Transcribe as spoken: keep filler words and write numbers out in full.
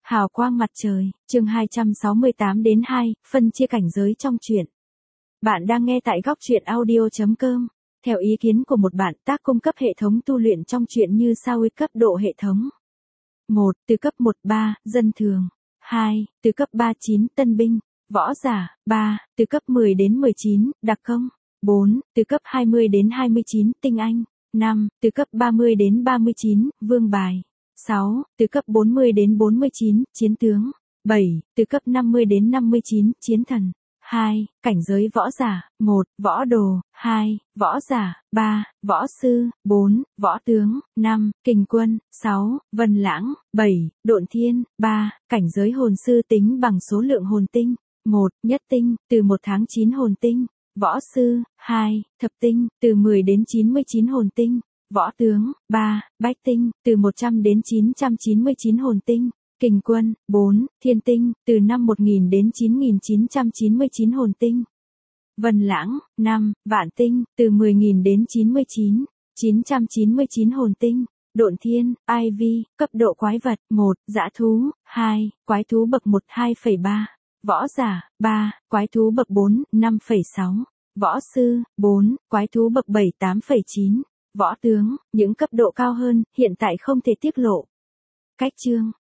Hào quang mặt trời, chương hai trăm sáu mươi tám đến hai, phân chia cảnh giới trong truyện. Bạn đang nghe tại góc truyện audio chấm com. Theo ý kiến của một bạn, tác cung cấp hệ thống tu luyện trong truyện như sau: cấp độ hệ thống. một. Từ cấp một ba, dân thường. hai. Từ cấp ba chín, tân binh, võ giả. ba. Từ cấp mười đến mười chín, đặc công. bốn. Từ cấp hai mươi đến hai mươi chín, tinh anh. năm. Từ cấp ba mươi đến ba mươi chín, vương bài. sáu. Từ cấp bốn mươi đến bốn mươi chín, chiến tướng. bảy. Từ cấp năm mươi đến năm mươi chín, chiến thần. hai. Cảnh giới võ giả. một. Võ đồ. hai. Võ giả. ba. Võ sư. bốn. Võ tướng. năm. Kình quân. sáu. Vân lãng. bảy. Độn thiên. ba. Cảnh giới hồn sư tính bằng số lượng hồn tinh. một. Nhất tinh, từ một tháng chín hồn tinh. Võ sư. hai. Thập tinh, từ mười đến chín mươi chín hồn tinh. Võ tướng. ba. Bách tinh, từ một trăm đến chín trăm chín mươi chín hồn tinh. Kình quân. bốn. Thiên tinh, từ năm một nghìn đến chín nghìn chín trăm chín mươi chín hồn tinh. Vân lãng. năm. Vạn tinh, từ mười nghìn đến chín mươi chín nghìn chín trăm chín mươi chín hồn tinh. Độn thiên. i vê, cấp độ quái vật. một. Dã thú. hai. Quái thú bậc một hai phẩy ba. Võ giả. ba. Quái thú bậc bốn năm phẩy sáu. Võ sư. bốn. Quái thú bậc bảy tám phẩy chín. Võ tướng. Những cấp độ cao hơn, hiện tại không thể tiết lộ. Cách chương.